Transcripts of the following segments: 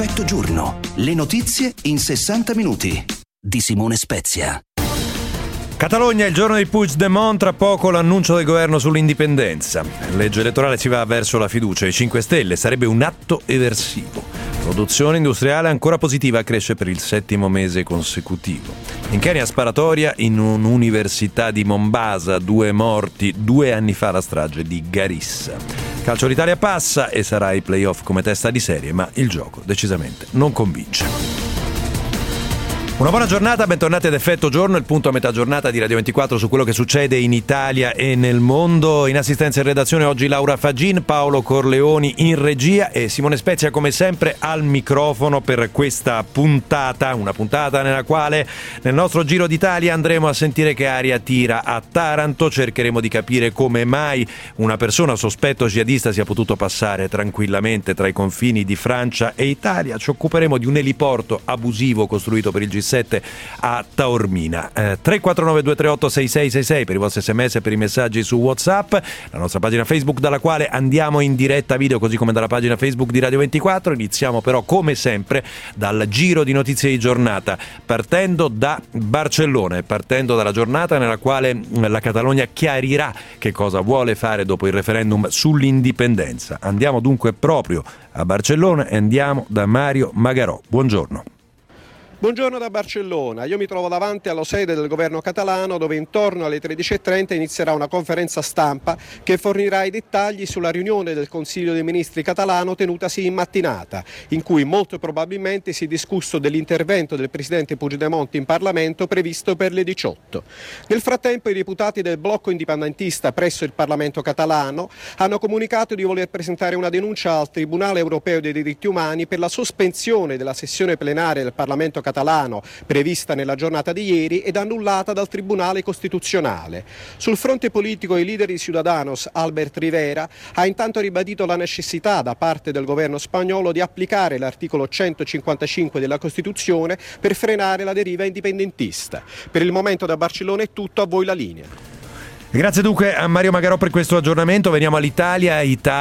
Effetto giorno. Le notizie in 60 minuti. Di Simone Spezia. Catalogna, il giorno di Puigdemont, tra poco l'annuncio del governo sull'indipendenza. Legge elettorale, si va verso la fiducia ai 5 Stelle, sarebbe un atto eversivo. Produzione industriale ancora positiva, cresce per il 7° mese consecutivo. In Kenya sparatoria in un'università di Mombasa, 2 morti, 2 anni fa la strage di Garissa. Calcio d'Italia passa e sarà ai playoff come testa di serie, ma il gioco decisamente non convince. Una buona giornata, bentornati ad Effetto Giorno, il punto a metà giornata di Radio 24 su quello che succede in Italia e nel mondo. In assistenza in redazione oggi Laura Fagin, Paolo Corleoni in regia e Simone Spezia come sempre al microfono per questa puntata, una puntata nella quale nel nostro Giro d'Italia andremo a sentire che aria tira a Taranto, cercheremo di capire come mai una persona sospetto jihadista sia potuto passare tranquillamente tra i confini di Francia e Italia, ci occuperemo di un eliporto abusivo costruito per il G7 a Taormina. 349 238 6666 per i vostri sms e per i messaggi su WhatsApp, la nostra pagina Facebook dalla quale andiamo in diretta video, così come dalla pagina Facebook di Radio 24. Iniziamo però come sempre dal giro di notizie di giornata, partendo da Barcellona e partendo dalla giornata nella quale la Catalogna chiarirà che cosa vuole fare dopo il referendum sull'indipendenza. Andiamo dunque proprio a Barcellona e andiamo da Mario Magarò. Buongiorno. Buongiorno da Barcellona, io mi trovo davanti alla sede del governo catalano dove intorno alle 13.30 inizierà una conferenza stampa che fornirà i dettagli sulla riunione del Consiglio dei Ministri catalano tenutasi in mattinata, in cui molto probabilmente si è discusso dell'intervento del presidente Puigdemont in Parlamento previsto per le 18. Nel frattempo i deputati del blocco indipendentista presso il Parlamento catalano hanno comunicato di voler presentare una denuncia al Tribunale Europeo dei Diritti Umani per la sospensione della sessione plenaria del Parlamento catalano prevista nella giornata di ieri ed annullata dal Tribunale Costituzionale. Sul fronte politico il leader di Ciudadanos, Albert Rivera, ha intanto ribadito la necessità da parte del governo spagnolo di applicare l'articolo 155 della Costituzione per frenare la deriva indipendentista. Per il momento da Barcellona è tutto, a voi la linea. Grazie dunque a Mario Magarò per questo aggiornamento. Veniamo all'Italia,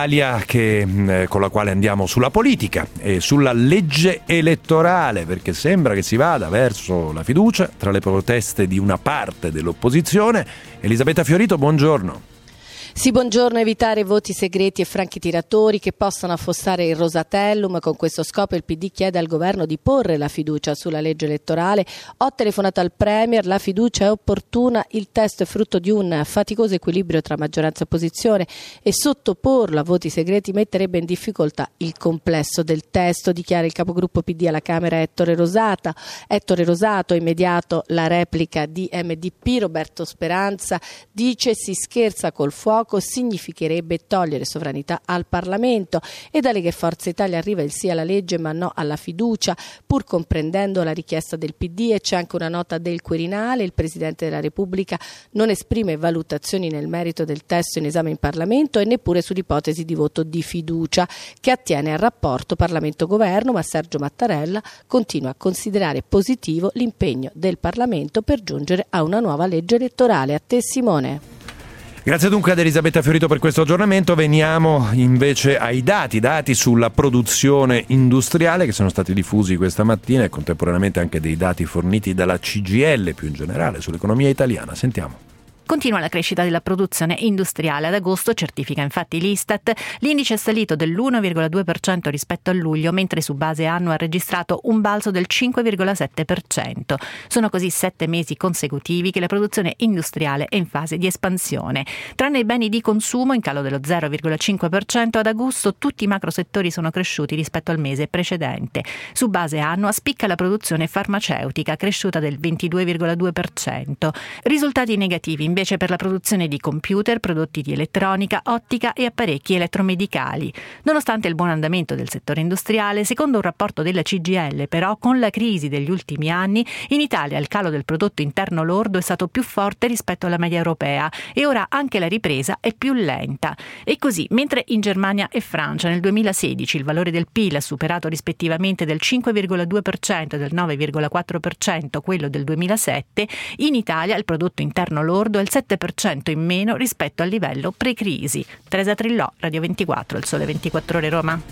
con la quale andiamo sulla politica e sulla legge elettorale, perché sembra che si vada verso la fiducia tra le proteste di una parte dell'opposizione. Elisabetta Fiorito, buongiorno. Sì, buongiorno. Evitare voti segreti e franchi tiratori che possano affossare il Rosatellum. Con questo scopo il PD chiede al governo di porre la fiducia sulla legge elettorale. Ho telefonato al Premier, la fiducia è opportuna, il testo è frutto di un faticoso equilibrio tra maggioranza e opposizione e sottoporlo a voti segreti metterebbe in difficoltà il complesso del testo, dichiara il capogruppo PD alla Camera Ettore Rosato. Immediato la replica di MDP. Roberto Speranza dice si scherza col fuoco, significherebbe togliere sovranità al Parlamento, e da Lega e Forza Italia arriva il sì alla legge ma no alla fiducia, pur comprendendo la richiesta del PD. E c'è anche una nota del Quirinale: il Presidente della Repubblica non esprime valutazioni nel merito del testo in esame in Parlamento e neppure sull'ipotesi di voto di fiducia che attiene al rapporto Parlamento-Governo, ma Sergio Mattarella continua a considerare positivo l'impegno del Parlamento per giungere a una nuova legge elettorale. A te Simone. Grazie dunque ad Elisabetta Fiorito per questo aggiornamento. Veniamo invece ai dati sulla produzione industriale che sono stati diffusi questa mattina e contemporaneamente anche dei dati forniti dalla CGIL più in generale sull'economia italiana. Sentiamo. Continua la crescita della produzione industriale. Ad agosto, certifica infatti l'Istat, l'indice è salito dell'1,2% rispetto a luglio, mentre su base annua ha registrato un balzo del 5,7%. Sono così 7 mesi consecutivi che la produzione industriale è in fase di espansione. Tranne i beni di consumo, in calo dello 0,5%, ad agosto tutti i macrosettori sono cresciuti rispetto al mese precedente. Su base annua spicca la produzione farmaceutica, cresciuta del 22,2%. Risultati negativi invece per la produzione di computer, prodotti di elettronica, ottica e apparecchi elettromedicali. Nonostante il buon andamento del settore industriale, secondo un rapporto della CGIL, però, con la crisi degli ultimi anni, in Italia il calo del prodotto interno lordo è stato più forte rispetto alla media europea e ora anche la ripresa è più lenta. E così, mentre in Germania e Francia nel 2016 il valore del PIL ha superato rispettivamente del 5,2% e del 9,4% quello del 2007, in Italia il prodotto interno lordo è il 7% in meno rispetto al livello pre-crisi. Teresa Trillò, Radio 24, Il Sole 24 Ore Roma.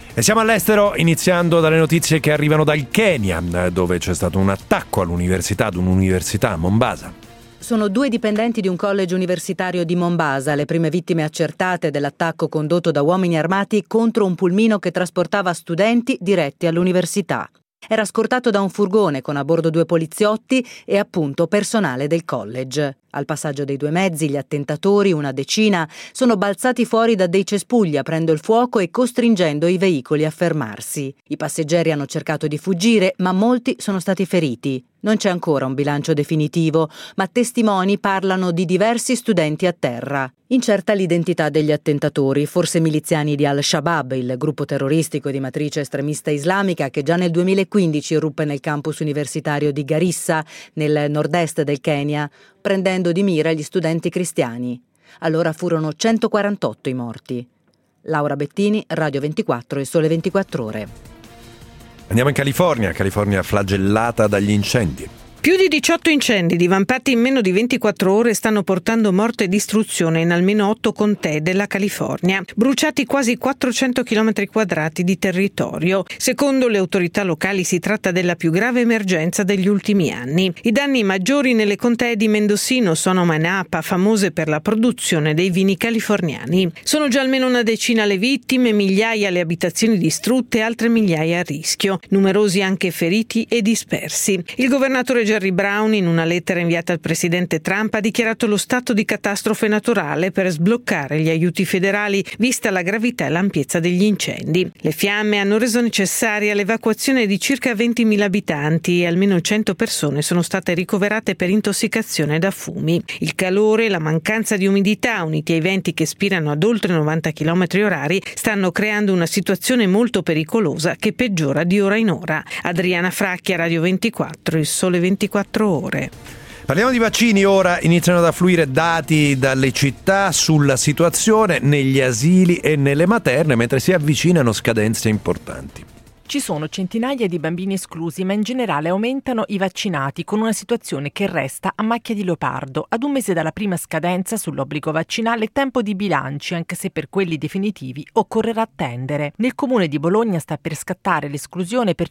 E siamo all'estero, iniziando dalle notizie che arrivano dal Kenya, dove c'è stato un attacco ad un'università a Mombasa. Sono 2 dipendenti di un college universitario di Mombasa, le prime vittime accertate dell'attacco condotto da uomini armati contro un pulmino che trasportava studenti diretti all'università. Era scortato da un furgone con a bordo 2 poliziotti e appunto personale del college. Al passaggio dei 2 mezzi, gli attentatori, una decina, sono balzati fuori da dei cespugli aprendo il fuoco e costringendo i veicoli a fermarsi. I passeggeri hanno cercato di fuggire, ma molti sono stati feriti. Non c'è ancora un bilancio definitivo, ma testimoni parlano di diversi studenti a terra. Incerta l'identità degli attentatori, forse miliziani di Al-Shabaab, il gruppo terroristico di matrice estremista islamica che già nel 2015 irruppe nel campus universitario di Garissa, nel nord-est del Kenya, prendendo di mira gli studenti cristiani. Allora furono 148 i morti. Laura Bettini, Radio 24 e Sole 24 Ore. Andiamo in California flagellata dagli incendi. Più di 18 incendi divampati in meno di 24 ore stanno portando morte e distruzione in almeno 8 contee della California, bruciati quasi 400 km² di territorio. Secondo le autorità locali si tratta della più grave emergenza degli ultimi anni. I danni maggiori nelle contee di Mendocino, Sonoma e Napa, famose per la produzione dei vini californiani. Sono già almeno una decina le vittime, migliaia le abitazioni distrutte e altre migliaia a rischio, numerosi anche feriti e dispersi. Il governatore Jerry Brown, in una lettera inviata al presidente Trump, ha dichiarato lo stato di catastrofe naturale per sbloccare gli aiuti federali, vista la gravità e l'ampiezza degli incendi. Le fiamme hanno reso necessaria l'evacuazione di circa 20.000 abitanti e almeno 100 persone sono state ricoverate per intossicazione da fumi. Il calore e la mancanza di umidità, uniti ai venti che spirano ad oltre 90 km/h, stanno creando una situazione molto pericolosa che peggiora di ora in ora. Adriana Fracchia, Radio 24, il Sole 24 Ore. Parliamo di vaccini ora, iniziano ad affluire dati dalle città sulla situazione negli asili e nelle materne mentre si avvicinano scadenze importanti. Ci sono centinaia di bambini esclusi, ma in generale aumentano i vaccinati, con una situazione che resta a macchia di leopardo. Ad un mese dalla prima scadenza sull'obbligo vaccinale, tempo di bilanci, anche se per quelli definitivi occorrerà attendere. Nel comune di Bologna sta per scattare l'esclusione per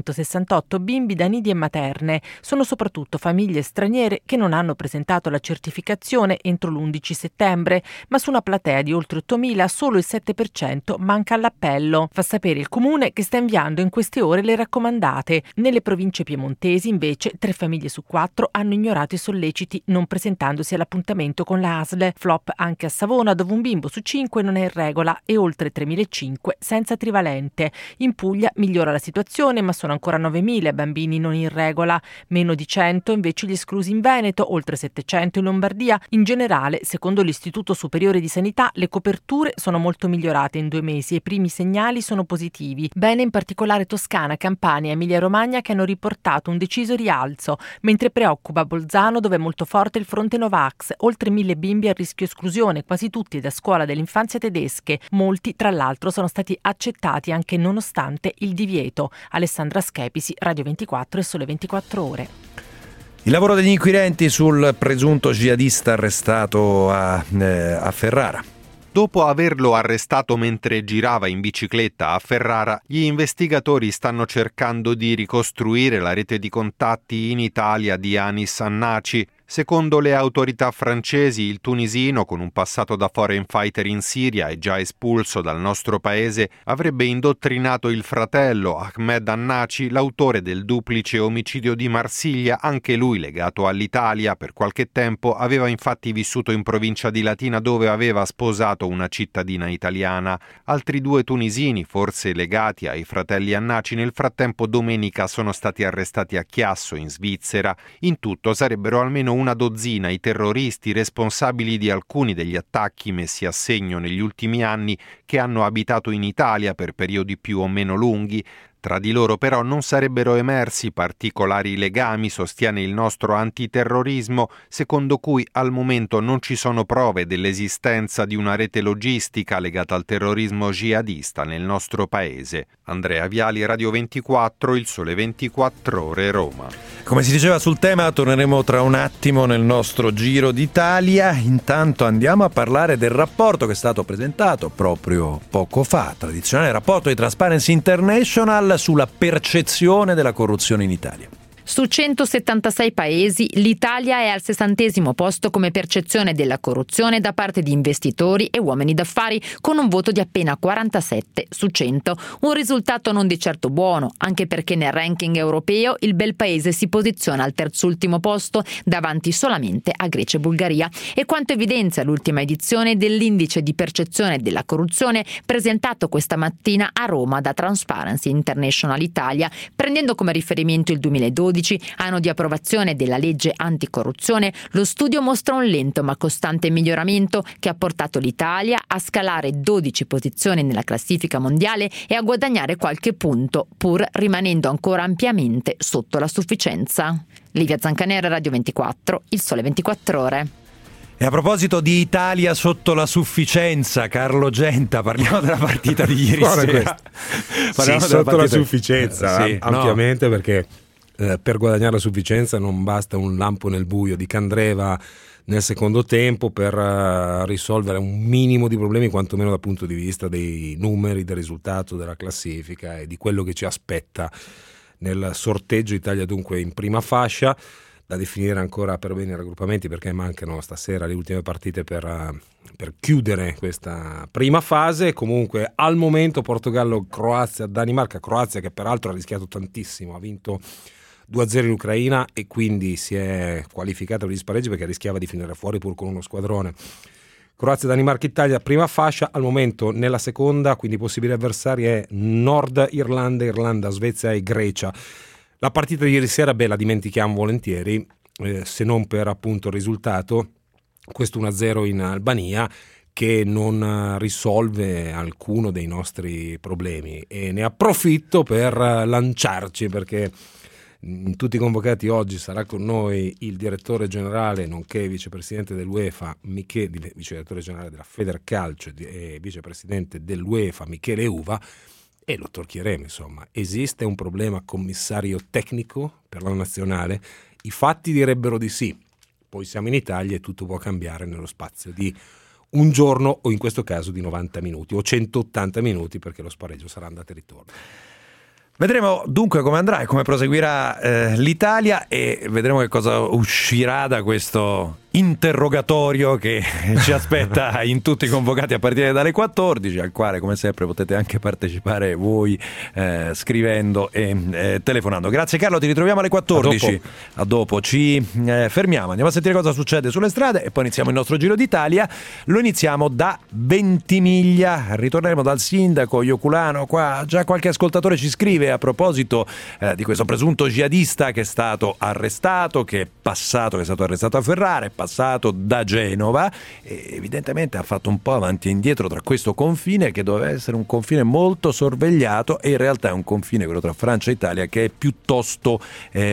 568 bimbi da nidi e materne. Sono soprattutto famiglie straniere che non hanno presentato la certificazione entro l'11 settembre, ma su una platea di oltre 8.000 solo il 7% manca all'appello. Fa sapere il comune che sta inviando in queste ore le raccomandate. Nelle province piemontesi, invece, 3 famiglie su 4 hanno ignorato i solleciti, non presentandosi all'appuntamento con la ASL. Flop anche a Savona, dove un bimbo su 5 non è in regola e oltre 3.500 senza trivalente. In Puglia migliora la situazione, ma sono ancora 9.000 bambini non in regola. Meno di 100 invece gli esclusi in Veneto, oltre 700 in Lombardia. In generale, secondo l'Istituto Superiore di Sanità, le coperture sono molto migliorate in 2 mesi e i primi segnali sono positivi. Bene in particolare Toscana, Campania e Emilia-Romagna, che hanno riportato un deciso rialzo, mentre preoccupa Bolzano, dove è molto forte il fronte Novax, oltre 1.000 bimbi a rischio esclusione, quasi tutti da scuola dell'infanzia tedesche. Molti, tra l'altro, sono stati accettati anche nonostante il divieto. Alessandra Schepisi, Radio 24 e Sole 24 Ore. Il lavoro degli inquirenti sul presunto jihadista arrestato a Ferrara. Dopo averlo arrestato mentre girava in bicicletta a Ferrara, gli investigatori stanno cercando di ricostruire la rete di contatti in Italia di Anis Annaci. Secondo le autorità francesi, il tunisino, con un passato da foreign fighter in Siria e già espulso dal nostro paese, avrebbe indottrinato il fratello Ahmed Annaci, l'autore del duplice omicidio di Marsiglia, anche lui legato all'Italia. Per qualche tempo aveva infatti vissuto in provincia di Latina, dove aveva sposato una cittadina italiana. Altri 2 tunisini, forse legati ai fratelli Annaci, nel frattempo domenica sono stati arrestati a Chiasso, in Svizzera. In tutto sarebbero almeno una dozzina i terroristi responsabili di alcuni degli attacchi messi a segno negli ultimi anni, che hanno abitato in Italia per periodi più o meno lunghi. Tra di loro però non sarebbero emersi particolari legami, sostiene il nostro antiterrorismo, secondo cui al momento non ci sono prove dell'esistenza di una rete logistica legata al terrorismo jihadista nel nostro paese. Andrea Viali, Radio 24, Il Sole 24 Ore, Roma. Come si diceva sul tema, torneremo tra un attimo nel nostro Giro d'Italia. Intanto andiamo a parlare del rapporto che è stato presentato proprio poco fa, tradizionale rapporto di Transparency International sulla percezione della corruzione in Italia. Su 176 paesi, l'Italia è al 60° posto come percezione della corruzione da parte di investitori e uomini d'affari, con un voto di appena 47 su 100. Un risultato non di certo buono, anche perché nel ranking europeo il bel paese si posiziona al terzultimo posto, davanti solamente a Grecia e Bulgaria. E quanto evidenzia l'ultima edizione dell'indice di percezione della corruzione presentato questa mattina a Roma da Transparency International Italia, prendendo come riferimento il 2012, anno di approvazione della legge anticorruzione, lo studio mostra un lento ma costante miglioramento che ha portato l'Italia a scalare 12 posizioni nella classifica mondiale e a guadagnare qualche punto, pur rimanendo ancora ampiamente sotto la sufficienza. Livia Zancanera, Radio 24, Il Sole 24 Ore. E a proposito di Italia sotto la sufficienza, Carlo Genta, parliamo della partita di ieri sera. Sì, sotto la sufficienza, sì, ampiamente, no. Perché per guadagnare la sufficienza non basta un lampo nel buio di Candreva nel secondo tempo per risolvere un minimo di problemi, quantomeno dal punto di vista dei numeri, del risultato, della classifica e di quello che ci aspetta nel sorteggio. Italia dunque in prima fascia, da definire ancora per bene i raggruppamenti, perché mancano stasera le ultime partite per chiudere questa prima fase. Comunque al momento Portogallo, Croazia, Danimarca, Croazia che peraltro ha rischiato tantissimo, ha vinto 2-0 in Ucraina e quindi si è qualificata per gli spareggi perché rischiava di finire fuori pur con uno squadrone. Croazia, Danimarca, Italia, prima fascia. Al momento nella seconda, quindi possibili avversari è Nord Irlanda, Irlanda, Svezia e Grecia. La partita di ieri sera, la dimentichiamo volentieri, se non per appunto il risultato, questo 1-0 in Albania, che non risolve alcuno dei nostri problemi, e ne approfitto per lanciarci, perché in tutti i convocati oggi sarà con noi il direttore generale nonché vicepresidente dell'UEFA, vice direttore generale della Federcalcio e vicepresidente dell'UEFA, Michele Uva, e lo torchieremo. Insomma, esiste un problema commissario tecnico per la nazionale? I fatti direbbero di sì, poi siamo in Italia e tutto può cambiare nello spazio di un giorno, o in questo caso di 90 minuti o 180 minuti, perché lo spareggio sarà andata e ritorno. Vedremo dunque come andrà e come proseguirà l'Italia, e vedremo che cosa uscirà da questo interrogatorio che ci aspetta in tutti i convocati a partire dalle 14, al quale come sempre potete anche partecipare voi scrivendo e telefonando. Grazie Carlo, ti ritroviamo alle 14. A dopo. Ci fermiamo, andiamo a sentire cosa succede sulle strade e poi iniziamo il nostro Giro d'Italia. Lo iniziamo da Ventimiglia, ritorneremo dal sindaco Ioculano. Qua già qualche ascoltatore ci scrive a proposito di questo presunto jihadista che è stato arrestato, che è stato arrestato a Ferrara, è passato da Genova e evidentemente ha fatto un po' avanti e indietro tra questo confine, che doveva essere un confine molto sorvegliato, e in realtà è un confine, quello tra Francia e Italia, che è piuttosto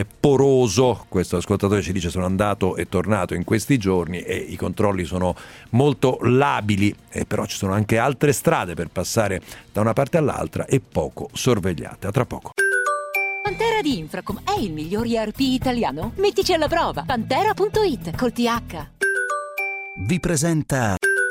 poroso. Questo ascoltatore ci dice: sono andato e tornato in questi giorni e i controlli sono molto labili, però ci sono anche altre strade per passare da una parte all'altra e poco sorvegliate. A tra poco. Pantera di Infracom è il miglior ERP italiano? Mettici alla prova. Pantera.it col TH. Vi presenta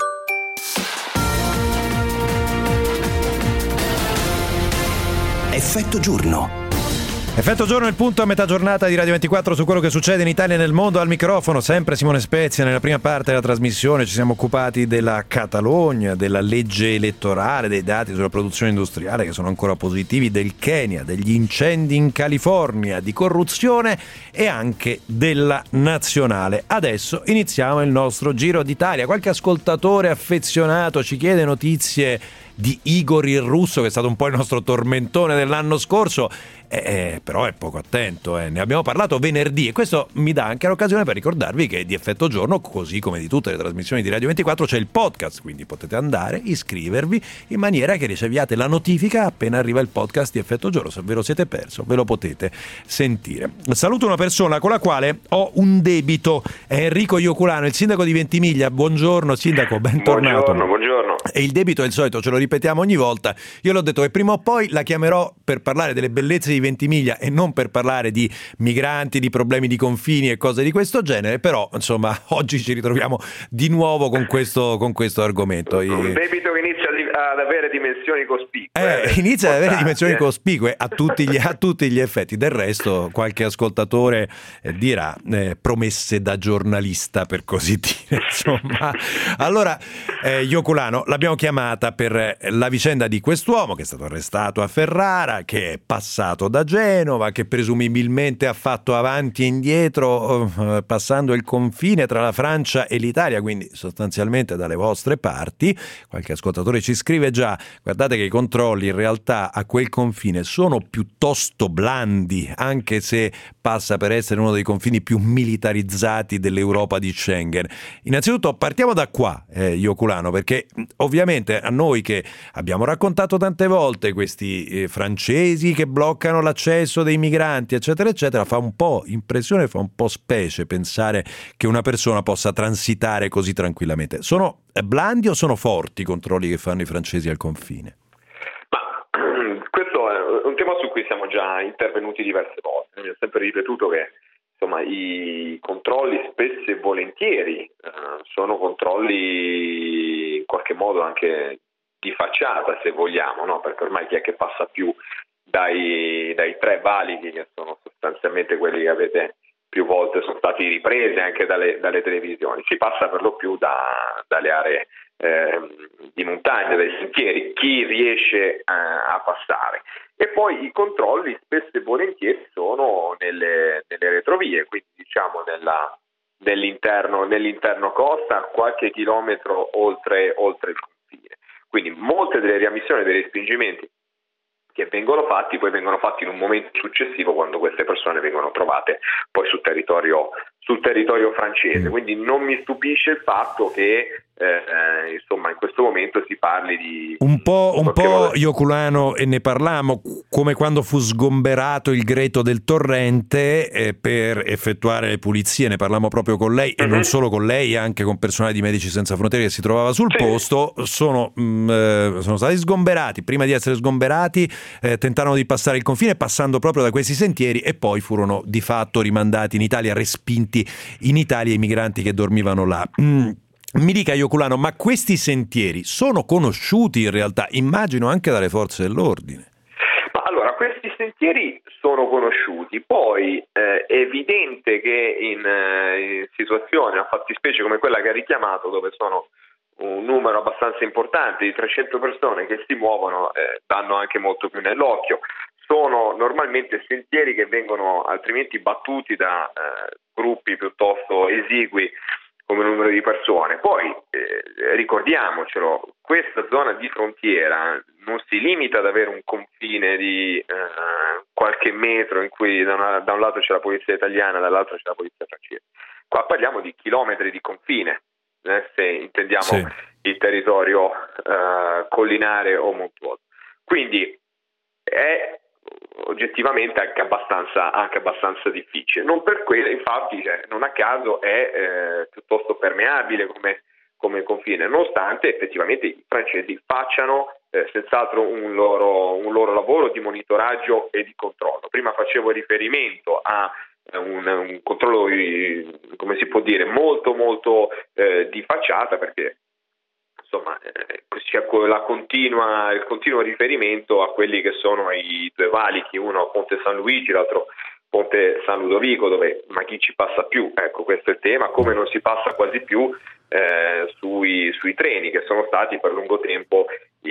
Effetto Giorno. Effetto Giorno, il punto a metà giornata di Radio 24 su quello che succede in Italia e nel mondo. Al microfono sempre Simone Spezia. Nella prima parte della trasmissione ci siamo occupati della Catalogna, della legge elettorale, dei dati sulla produzione industriale che sono ancora positivi, del Kenya, degli incendi in California, di corruzione e anche della nazionale. Adesso iniziamo il nostro Giro d'Italia. Qualche ascoltatore affezionato ci chiede notizie di Igor il Russo, che è stato un po' il nostro tormentone dell'anno scorso, però è poco attento, ne abbiamo parlato venerdì, e questo mi dà anche l'occasione per ricordarvi che di Effetto Giorno, così come di tutte le trasmissioni di Radio 24, c'è il podcast, quindi potete andare, iscrivervi in maniera che riceviate la notifica appena arriva il podcast di Effetto Giorno. Se ve lo siete perso, ve lo potete sentire. Saluto una persona con la quale ho un debito, è Enrico Ioculano, il sindaco di Ventimiglia. Buongiorno sindaco, bentornato. Buongiorno. E il debito è il solito, ce lo ripetiamo ogni volta. Io l'ho detto che prima o poi la chiamerò per parlare delle bellezze di Ventimiglia e non per parlare di migranti, di problemi di confini e cose di questo genere, però insomma oggi ci ritroviamo di nuovo con questo argomento. Un debito che inizia ad avere dimensioni cospicue. Inizia ad avere dimensioni cospicue a tutti gli effetti. Del resto qualche ascoltatore dirà promesse da giornalista, per così dire. Insomma, allora Ioculano l'abbiamo chiamata per la vicenda di quest'uomo che è stato arrestato a Ferrara, che è passato da Genova, che presumibilmente ha fatto avanti e indietro passando il confine tra la Francia e l'Italia, quindi sostanzialmente dalle vostre parti. Qualche ascoltatore ci scrive già: guardate che i controlli in realtà a quel confine sono piuttosto blandi, anche se passa per essere uno dei confini più militarizzati dell'Europa di Schengen. Innanzitutto partiamo da qua, Ioculano, perché ovviamente a noi che abbiamo raccontato tante volte questi francesi che bloccano l'accesso dei migranti eccetera eccetera, fa un po' impressione, fa un po' specie pensare che una persona possa transitare così tranquillamente. Sono blandi o sono forti i controlli che fanno i francesi al confine? Ma questo è un tema su cui siamo già intervenuti diverse volte. Mi ho sempre ripetuto che insomma i controlli spesso e volentieri sono controlli in qualche modo anche di facciata, se vogliamo, no? Perché ormai chi è che passa più dai tre valichi, che sono sostanzialmente quelli che avete più volte sono stati ripresi anche dalle televisioni, si passa per lo più dalle aree di montagna, dai sentieri, chi riesce a passare. E poi i controlli spesso e volentieri sono nelle retrovie, quindi diciamo nell'interno costa, qualche chilometro oltre il confine. Quindi molte delle riammissioni, dei respingimenti che vengono fatti in un momento successivo, quando queste persone vengono trovate poi sul territorio francese. Quindi non mi stupisce il fatto che insomma in questo momento si parli di un po' Ioculano, e ne parlammo, come quando fu sgomberato il Greto del Torrente per effettuare le pulizie. Ne parlammo proprio con lei, e non solo con lei, anche con personale di Medici Senza Frontiere che si trovava sul posto. Sono stati sgomberati. Prima di essere sgomberati tentarono di passare il confine passando proprio da questi sentieri, e poi furono di fatto rimandati in Italia, respinti in Italia i migranti che dormivano là. Mi dica Ioculano, ma questi sentieri sono conosciuti in realtà, immagino anche dalle forze dell'ordine? Ma allora, questi sentieri sono conosciuti, poi è evidente che in situazioni, a fattispecie come quella che ha richiamato, dove sono un numero abbastanza importante di 300 persone che si muovono, danno anche molto più nell'occhio. Sono normalmente sentieri che vengono altrimenti battuti da gruppi piuttosto esigui come numero di persone. Poi ricordiamocelo, questa zona di frontiera non si limita ad avere un confine di qualche metro in cui da un lato c'è la polizia italiana, dall'altro c'è la polizia francese. Qua parliamo di chilometri di confine, se intendiamo il territorio collinare o montuoso. Quindi è oggettivamente anche abbastanza difficile. Non per quello, infatti, non a caso è piuttosto permeabile come confine, nonostante effettivamente i francesi facciano senz'altro un loro lavoro di monitoraggio e di controllo. Prima facevo riferimento a un controllo, come si può dire, molto di facciata, perché insomma c'è il continuo riferimento a quelli che sono i due valichi, uno Ponte San Luigi, l'altro Ponte San Ludovico, ma chi ci passa più? Ecco, questo è il tema, come non si passa quasi più sui treni, che sono stati per lungo tempo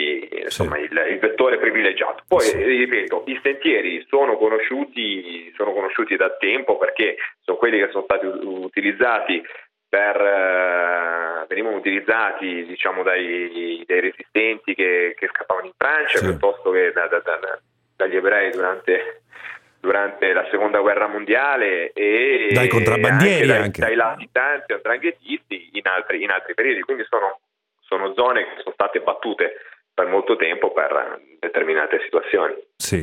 il vettore privilegiato. Poi ripeto, i sentieri sono conosciuti da tempo, perché sono quelli che sono stati utilizzati venivano utilizzati, diciamo, dai resistenti che scappavano in Francia, piuttosto che dagli ebrei durante la seconda guerra mondiale, e dai contrabbandieri anche dai latitanti andranghetisti in altri periodi. Quindi sono zone che sono state battute per molto tempo per determinate situazioni. Sì,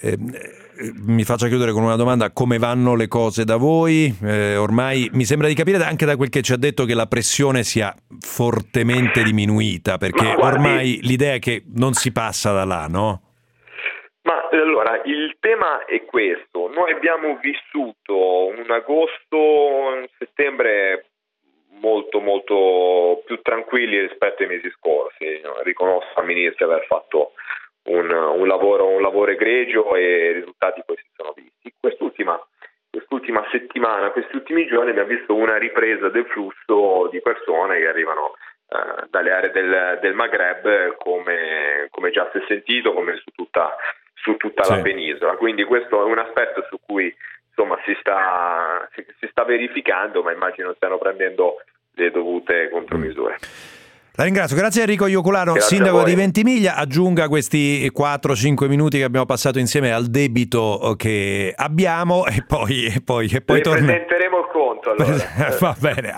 mi faccia chiudere con una domanda: come vanno le cose da voi? Ormai mi sembra di capire anche da quel che ci ha detto che la pressione sia fortemente diminuita, perché ormai l'idea è che non si passa da là, no? Ma allora, il tema è questo: noi abbiamo vissuto un un settembre molto molto più tranquilli rispetto ai mesi scorsi. Riconosco al Ministro di aver fatto un lavoro egregio, e i risultati poi si sono visti. Quest'ultima settimana, questi ultimi giorni, abbiamo visto una ripresa del flusso di persone che arrivano dalle aree del Maghreb, come già si è sentito, come su tutta la penisola. Quindi questo è un aspetto su cui, insomma, si sta verificando, ma immagino stiano prendendo le dovute contromisure. La ringrazio, grazie Enrico Ioculano, sindaco di Ventimiglia. Aggiunga questi 4-5 minuti che abbiamo passato insieme al debito che abbiamo, e poi presenteremo il conto, allora. Va bene,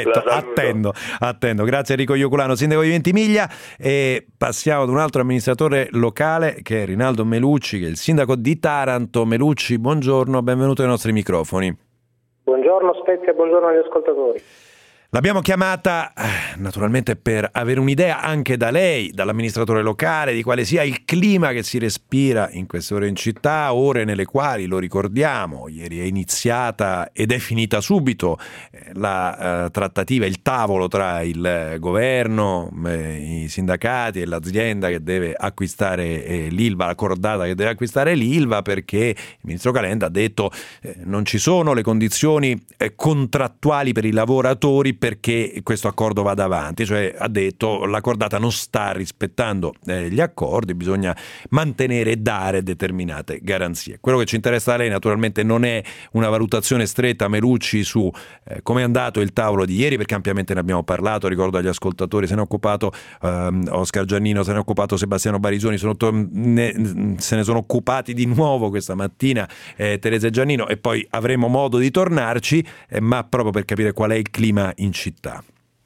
attendo. Grazie Enrico Ioculano, sindaco di Ventimiglia. E passiamo ad un altro amministratore locale, che è Rinaldo Melucci, che è il sindaco di Taranto. Melucci, buongiorno, benvenuto ai nostri microfoni. Buongiorno Spezia, buongiorno agli ascoltatori. L'abbiamo chiamata naturalmente per avere un'idea anche da lei, dall'amministratore locale, di quale sia il clima che si respira in queste ore in città, ore nelle quali, lo ricordiamo, ieri è iniziata ed è finita subito la trattativa, il tavolo tra il governo, i sindacati e l'azienda che deve acquistare l'Ilva, la cordata che deve acquistare l'Ilva, perché il ministro Calenda ha detto non ci sono le condizioni contrattuali per i lavoratori perché questo accordo vada avanti, cioè ha detto la cordata non sta rispettando gli accordi, bisogna mantenere e dare determinate garanzie. Quello che ci interessa da lei naturalmente non è una valutazione stretta, Melucci, su come è andato il tavolo di ieri, perché ampiamente ne abbiamo parlato, ricordo agli ascoltatori, se ne è occupato Oscar Giannino, se ne è occupato Sebastiano Barisoni, se ne sono occupati di nuovo questa mattina Teresa e Giannino, e poi avremo modo di tornarci, ma proprio per capire qual è il clima in città.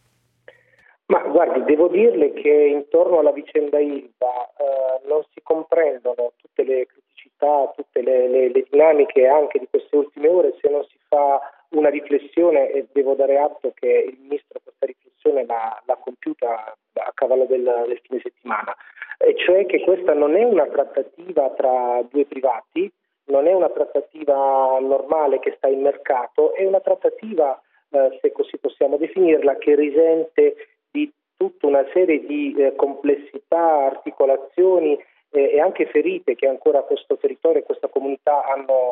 Ma guardi, devo dirle che intorno alla vicenda Ilva non si comprendono tutte le criticità, tutte le dinamiche anche di queste ultime ore, se non si fa una riflessione, e devo dare atto che il Ministro questa riflessione l'ha compiuta a cavallo del fine settimana, e cioè che questa non è una trattativa tra due privati, non è una trattativa normale che sta in mercato, è una trattativa, se così possiamo definirla, che risente di tutta una serie di complessità, articolazioni e anche ferite che ancora questo territorio e questa comunità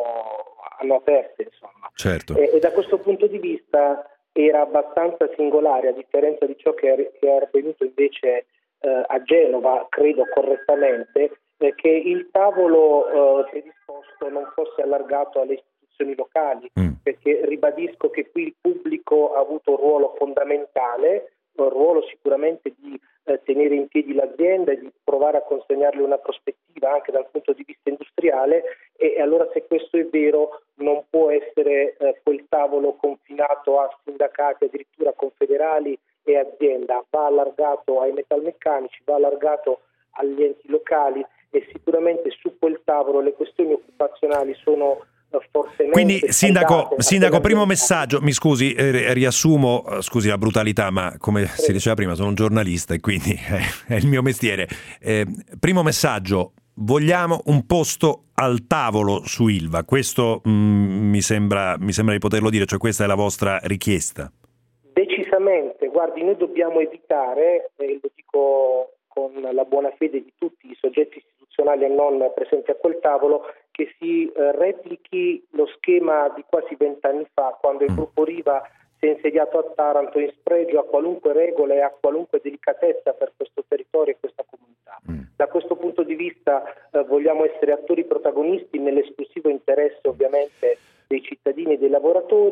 hanno aperte, insomma. Certo. E da questo punto di vista era abbastanza singolare, a differenza di ciò che è avvenuto invece a Genova, credo correttamente, che il tavolo predisposto non fosse allargato alle istituzioni locali, perché ribadisco che qui il pubblico ha avuto un ruolo fondamentale, un ruolo sicuramente di tenere in piedi l'azienda e di provare a consegnarle una prospettiva anche dal punto di vista industriale, e allora, se questo è vero, non può essere quel tavolo confinato a sindacati, addirittura confederali e azienda, va allargato ai metalmeccanici, va allargato agli enti locali, e sicuramente su quel tavolo le questioni occupazionali sono fortemente. Quindi sindaco, primo messaggio, mi scusi, riassumo, scusi la brutalità, ma come si diceva prima, sono un giornalista e quindi è il mio mestiere. Primo messaggio: vogliamo un posto al tavolo su Ilva, questo mi sembra di poterlo dire, cioè questa è la vostra richiesta? Decisamente, guardi, noi dobbiamo evitare, lo dico con la buona fede di tutti i soggetti istituzionali e non presenti a quel tavolo, che si replichi lo schema di quasi 20 anni fa, quando il gruppo Riva si è insediato a Taranto in spregio a qualunque regola e a qualunque delicatezza per questo territorio e questa comunità. Da questo punto di vista vogliamo essere attori protagonisti nell'esclusivo interesse ovviamente dei cittadini e dei lavoratori,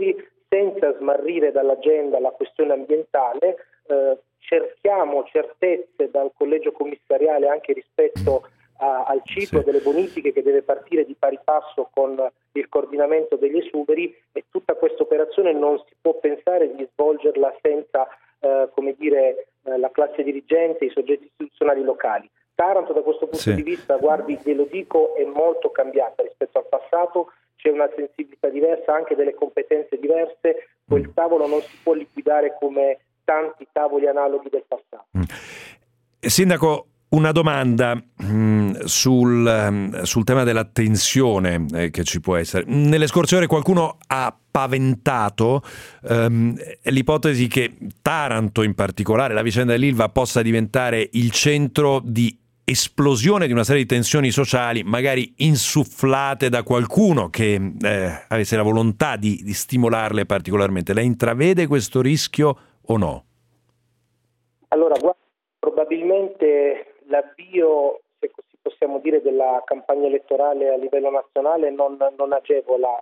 senza smarrire dall'agenda la questione ambientale, cerchiamo certezze dal collegio commissariale anche rispetto al ciclo delle bonifiche che deve partire di pari passo con il coordinamento degli esuberi, e tutta questa operazione non si può pensare di svolgerla senza la classe dirigente, i soggetti istituzionali locali. Taranto da questo punto di vista, guardi, glielo dico, è molto cambiata rispetto al passato, c'è una sensibilità diversa, anche delle competenze diverse, quel tavolo non si può liquidare come tanti tavoli analoghi del passato. Sindaco, una domanda sul tema della tensione che ci può essere. Nelle scorse ore qualcuno ha paventato l'ipotesi che Taranto, in particolare la vicenda dell'Ilva, possa diventare il centro di esplosione di una serie di tensioni sociali, magari insufflate da qualcuno che avesse la volontà di stimolarle particolarmente. Lei intravede questo rischio o no? Allora, probabilmente l'avvio, se così possiamo dire, della campagna elettorale a livello nazionale non agevola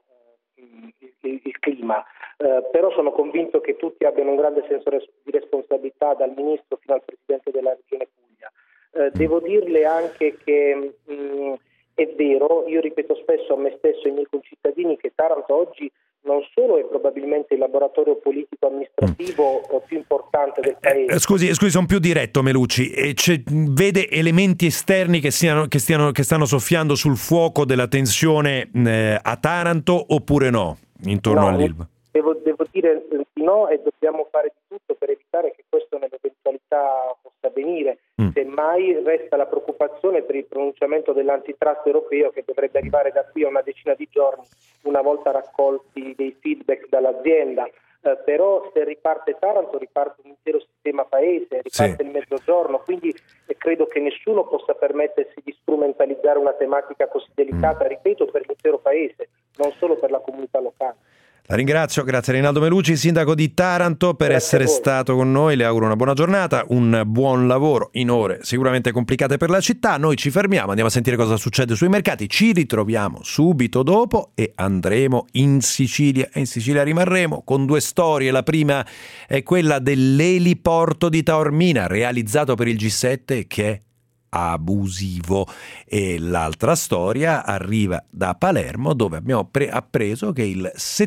il clima, però sono convinto che tutti abbiano un grande senso di responsabilità, dal ministro fino al presidente della regione Puglia. Devo dirle anche che è vero, io ripeto spesso a me stesso e ai miei concittadini che Taranto oggi non solo è probabilmente il laboratorio politico-amministrativo più importante del paese. Scusi, sono più diretto, Melucci. Vede elementi esterni che stanno soffiando sul fuoco della tensione a Taranto, oppure no, intorno all'Ilva? Devo dire di no, e dobbiamo fare di tutto per evitare che questo nell'eventualità possa avvenire. Semmai resta la preoccupazione per il pronunciamento dell'antitrust europeo, che dovrebbe arrivare da qui a una decina di giorni, una volta raccolti dei feedback dall'azienda. Però se riparte Taranto, riparte un intero sistema paese, riparte il Mezzogiorno, quindi credo che nessuno possa permettersi di strumentalizzare una tematica così delicata, ripeto, per l'intero paese, non solo per la comunità locale. La ringrazio, grazie Rinaldo Melucci, sindaco di Taranto, per essere stato con noi. Le auguro una buona giornata, un buon lavoro in ore sicuramente complicate per la città. Noi ci fermiamo, andiamo a sentire cosa succede sui mercati, ci ritroviamo subito dopo e andremo in Sicilia. E in Sicilia rimarremo con due storie. La prima è quella dell'eliporto di Taormina, realizzato per il G7, che è abusivo, e l'altra storia arriva da Palermo, dove abbiamo appreso che il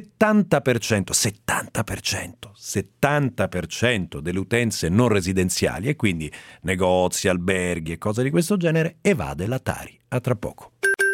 70% delle utenze non residenziali, e quindi negozi, alberghi e cose di questo genere, evade la Tari. A tra poco.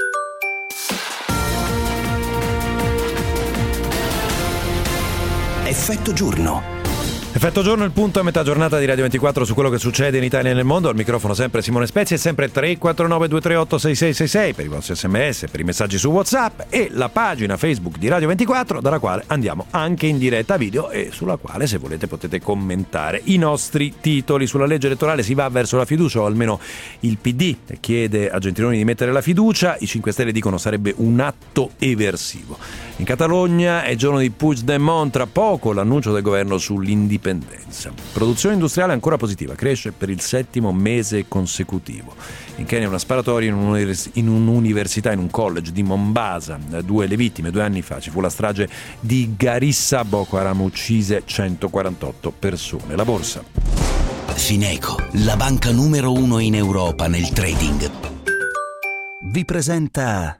Effetto giorno. Effetto giorno, il punto a metà giornata di Radio 24 su quello che succede in Italia e nel mondo. Al microfono sempre Simone Spezia, e sempre 349 238 6666 per i vostri sms, per i messaggi su WhatsApp, e la pagina Facebook di Radio 24, dalla quale andiamo anche in diretta video e sulla quale, se volete, potete commentare i nostri titoli. Sulla legge elettorale si va verso la fiducia, o almeno il PD chiede a Gentiloni di mettere la fiducia. I 5 Stelle dicono sarebbe un atto eversivo. In Catalogna è giorno di Puigdemont, tra poco l'annuncio del governo sull'indipendenza. Produzione industriale ancora positiva, cresce per il 7° mese consecutivo. In Kenya una sparatoria in un'università, in un college di Mombasa. 2 le vittime, 2 anni fa ci fu la strage di Garissa. Boko Haram uccise 148 persone. La borsa. Fineco, la banca numero 1 in Europa nel trading, vi presenta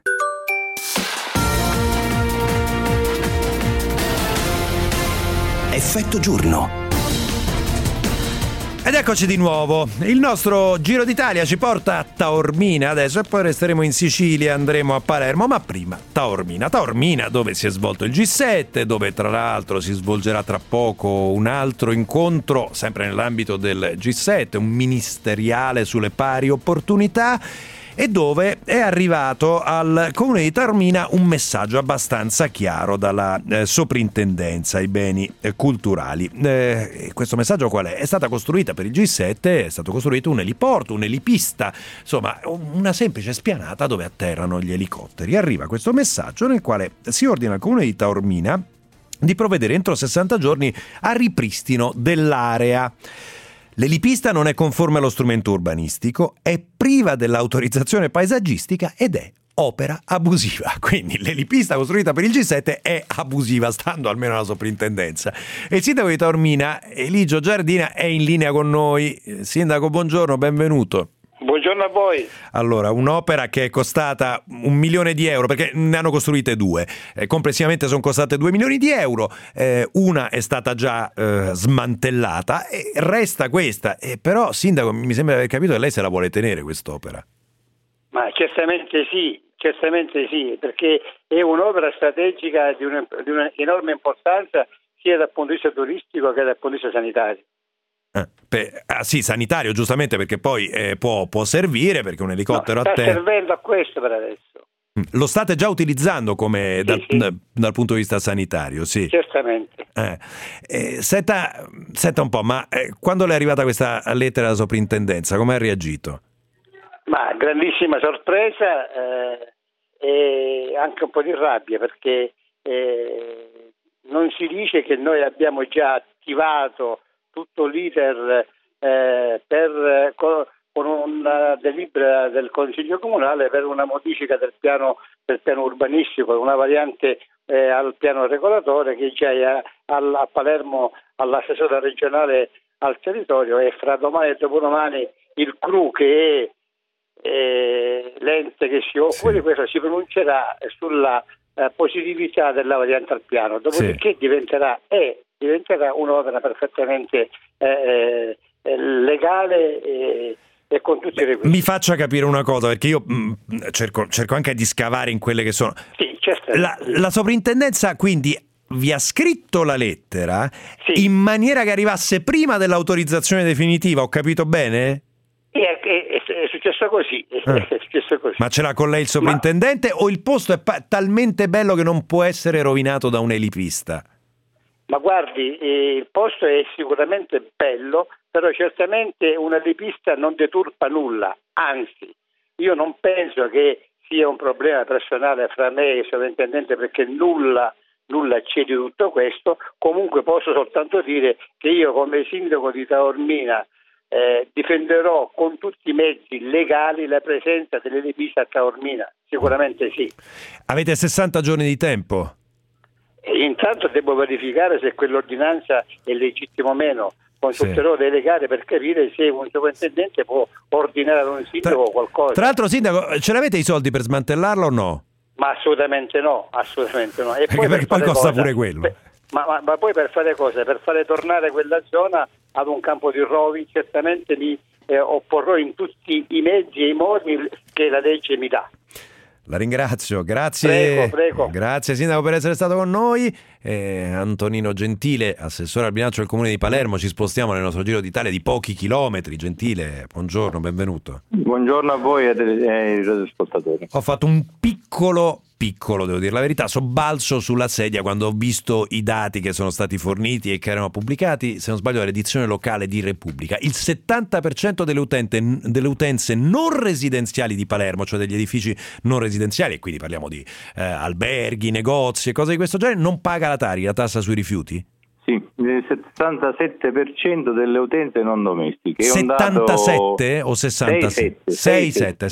Effetto giorno. Ed eccoci di nuovo. Il nostro Giro d'Italia ci porta a Taormina adesso, e poi resteremo in Sicilia, andremo a Palermo, ma prima Taormina, dove si è svolto il G7, dove tra l'altro si svolgerà tra poco un altro incontro sempre nell'ambito del G7, un ministeriale sulle pari opportunità, e dove è arrivato al comune di Taormina un messaggio abbastanza chiaro dalla soprintendenza ai beni culturali. Questo messaggio qual è? È stata costruita per il G7, è stato costruito un eliporto, un'elipista, insomma una semplice spianata dove atterrano gli elicotteri. Arriva questo messaggio nel quale si ordina al comune di Taormina di provvedere entro 60 giorni al ripristino dell'area. L'elipista non è conforme allo strumento urbanistico, è priva dell'autorizzazione paesaggistica ed è opera abusiva, quindi l'elipista costruita per il G7 è abusiva, stando almeno alla soprintendenza. E il sindaco di Taormina, Eligio Giardina, è in linea con noi. Sindaco, buongiorno, benvenuto. Buongiorno a voi. Allora, un'opera che è costata 1 milione di euro, perché ne hanno costruite 2, complessivamente sono costate 2 milioni di euro, una è stata già smantellata e resta questa, però sindaco, mi sembra di aver capito che lei se la vuole tenere quest'opera. Ma certamente sì, perché è un'opera strategica di un'enorme importanza sia dal punto di vista turistico che dal punto di vista sanitario. Sì, sanitario, giustamente, perché poi può servire, perché un elicottero a terra sta servendo a questo per adesso. Lo state già utilizzando come sì. Dal punto di vista sanitario, sì. Certamente. Senta un po', ma quando le è arrivata questa lettera della soprintendenza, come ha reagito? Ma grandissima sorpresa e anche un po' di rabbia, perché non si dice che noi abbiamo già attivato tutto l'iter con una delibera del Consiglio Comunale per una modifica del piano urbanistico, una variante al piano regolatore che già è a Palermo all'assessore regionale al territorio, e fra domani e dopodomani il CRU, che è l'ente che si occupa di questo, si pronuncerà sulla positività della variante al piano, dopodiché diventerà un'opera perfettamente legale e con tutti i requisiti. Mi faccia capire una cosa, perché io cerco anche di scavare in quelle che sono. Sì, certo. La soprintendenza quindi vi ha scritto la lettera in maniera che arrivasse prima dell'autorizzazione definitiva, ho capito bene? È successo così, è successo così. Ma ce l'ha con lei il sovrintendente o il posto è talmente bello che non può essere rovinato da un elipista? Ma guardi, il posto è sicuramente bello, però certamente un elipista non deturpa nulla, anzi, io non penso che sia un problema personale fra me e il sovrintendente, perché nulla c'è di tutto questo. Comunque posso soltanto dire che io, come sindaco di Taormina, difenderò con tutti i mezzi legali la presenza dell'elipista a Taormina, sicuramente sì. Avete 60 giorni di tempo? E intanto devo verificare se quell'ordinanza è legittima o meno. Consulterò dei legali per capire se un sovrintendente può ordinare ad un sindaco qualcosa. Tra l'altro, sindaco, ce l'avete i soldi per smantellarla o no? Ma assolutamente no. E perché poi costa pure quello. Ma poi per fare cosa? Per fare tornare quella zona ad un campo di rovi, certamente mi opporrò in tutti i mezzi e i modi che la legge mi dà. La ringrazio, grazie. Prego. Grazie sindaco per essere stato con noi. Antonino Gentile, assessore al bilancio del Comune di Palermo. Ci spostiamo nel nostro giro d'Italia di pochi chilometri. Gentile, buongiorno, benvenuto. Buongiorno a voi e ai radioascoltatori. Ho fatto un piccolo, devo dire la verità, sobbalzo sulla sedia quando ho visto i dati che sono stati forniti e che erano pubblicati, se non sbaglio, all'edizione locale di Repubblica. Il 70% delle utenze non residenziali di Palermo, cioè degli edifici non residenziali, e quindi parliamo di alberghi, negozi e cose di questo genere, non paga la Tari, la tassa sui rifiuti? Sì, il 77% delle utenze non domestiche. 77 o 67? 67.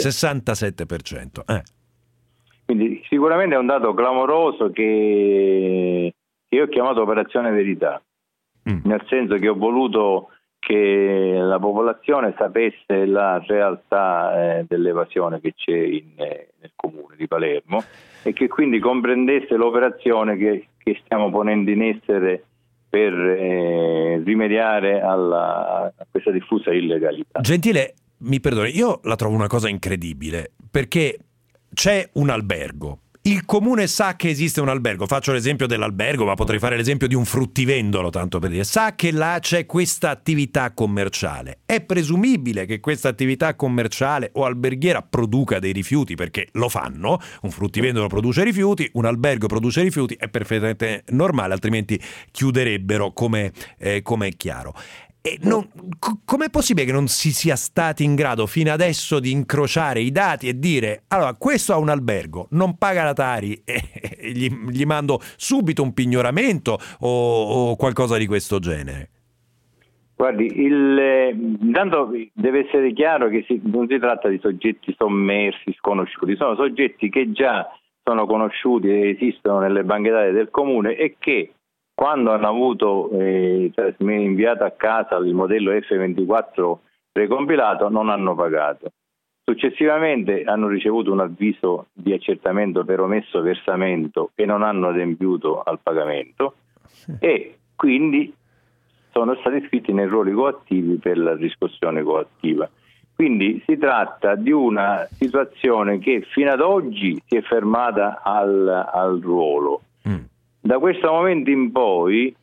67%. Quindi sicuramente è un dato clamoroso che io ho chiamato operazione verità, nel senso che ho voluto che la popolazione sapesse la realtà dell'evasione che c'è nel comune di Palermo e che quindi comprendesse l'operazione che stiamo ponendo in essere per rimediare a questa diffusa illegalità. Gentile, mi perdoni, io la trovo una cosa incredibile, perché c'è un albergo. Il comune sa che esiste un albergo, faccio l'esempio dell'albergo, ma potrei fare l'esempio di un fruttivendolo, tanto per dire. Sa che là c'è questa attività commerciale. È presumibile che questa attività commerciale o alberghiera produca dei rifiuti, perché lo fanno. Un fruttivendolo produce rifiuti, un albergo produce rifiuti, è perfettamente normale, altrimenti chiuderebbero, come è chiaro. E com'è possibile che non si sia stati in grado fino adesso di incrociare i dati e dire: allora, questo ha un albergo, non paga la Tari e gli mando subito un pignoramento o qualcosa di questo genere? Guardi, intanto deve essere chiaro che non si tratta di soggetti sommersi, sconosciuti, sono soggetti che già sono conosciuti e esistono nelle banche dati del comune e che quando hanno avuto inviato a casa il modello F24 recompilato non hanno pagato. Successivamente hanno ricevuto un avviso di accertamento per omesso versamento e non hanno adempiuto al pagamento e quindi sono stati iscritti nei ruoli coattivi per la riscossione coattiva. Quindi si tratta di una situazione che fino ad oggi si è fermata al ruolo. Da questo momento in poi,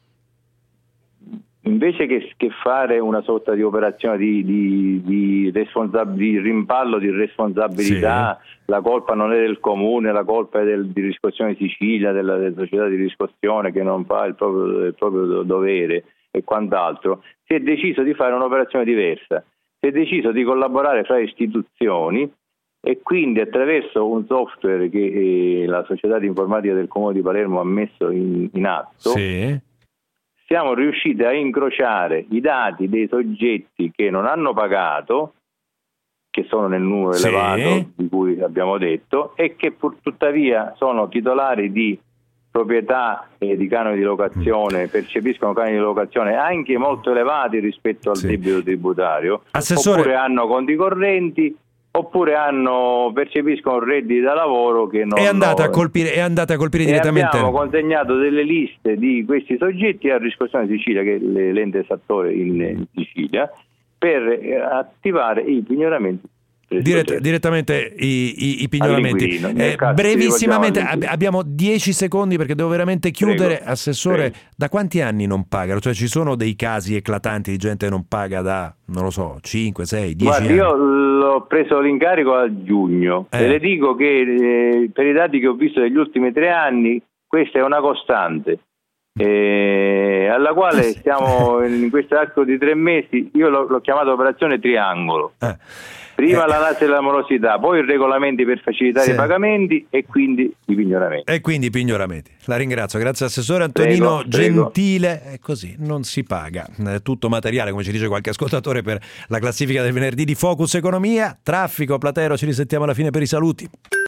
invece che fare una sorta di operazione di rimpallo di responsabilità, sì. La colpa non è del comune, la colpa è di Riscossione Sicilia, della società di riscossione che non fa il proprio dovere e quant'altro, si è deciso di fare un'operazione diversa, si è deciso di collaborare fra istituzioni e quindi attraverso un software che la società di informatica del Comune di Palermo ha messo in atto, sì. Siamo riusciti a incrociare i dati dei soggetti che non hanno pagato, che sono nel numero sì. elevato di cui abbiamo detto, e che pur tuttavia sono titolari di proprietà e di canoni di locazione, percepiscono canoni di locazione anche molto elevati rispetto al sì. debito tributario, Assessore... oppure hanno conti correnti, oppure percepiscono redditi da lavoro che non... È andata a colpire direttamente. Abbiamo consegnato delle liste di questi soggetti a Riscossione Sicilia, che è l'ente esattore in Sicilia, per attivare i pignoramenti. Direttamente i pignoramenti. Brevissimamente, abbiamo 10 secondi perché devo veramente chiudere. Prego. Assessore, prego. Da quanti anni non pagano? Cioè ci sono dei casi eclatanti di gente che non paga da, non lo so, 5, 6, 10 anni? Io l'ho preso l'incarico a giugno e le dico che per i dati che ho visto negli ultimi 3 anni questa è una costante. Alla quale stiamo in questo arco di 3 mesi, io l'ho chiamato operazione triangolo. Prima l'analisi della morosità, poi i regolamenti per facilitare sì. i pagamenti e quindi i pignoramenti. La ringrazio, grazie Assessore Antonino Gentile. È così, non si paga. Tutto materiale, come ci dice qualche ascoltatore, per la classifica del venerdì di Focus Economia. Traffico, Platero, ci risentiamo alla fine per i saluti.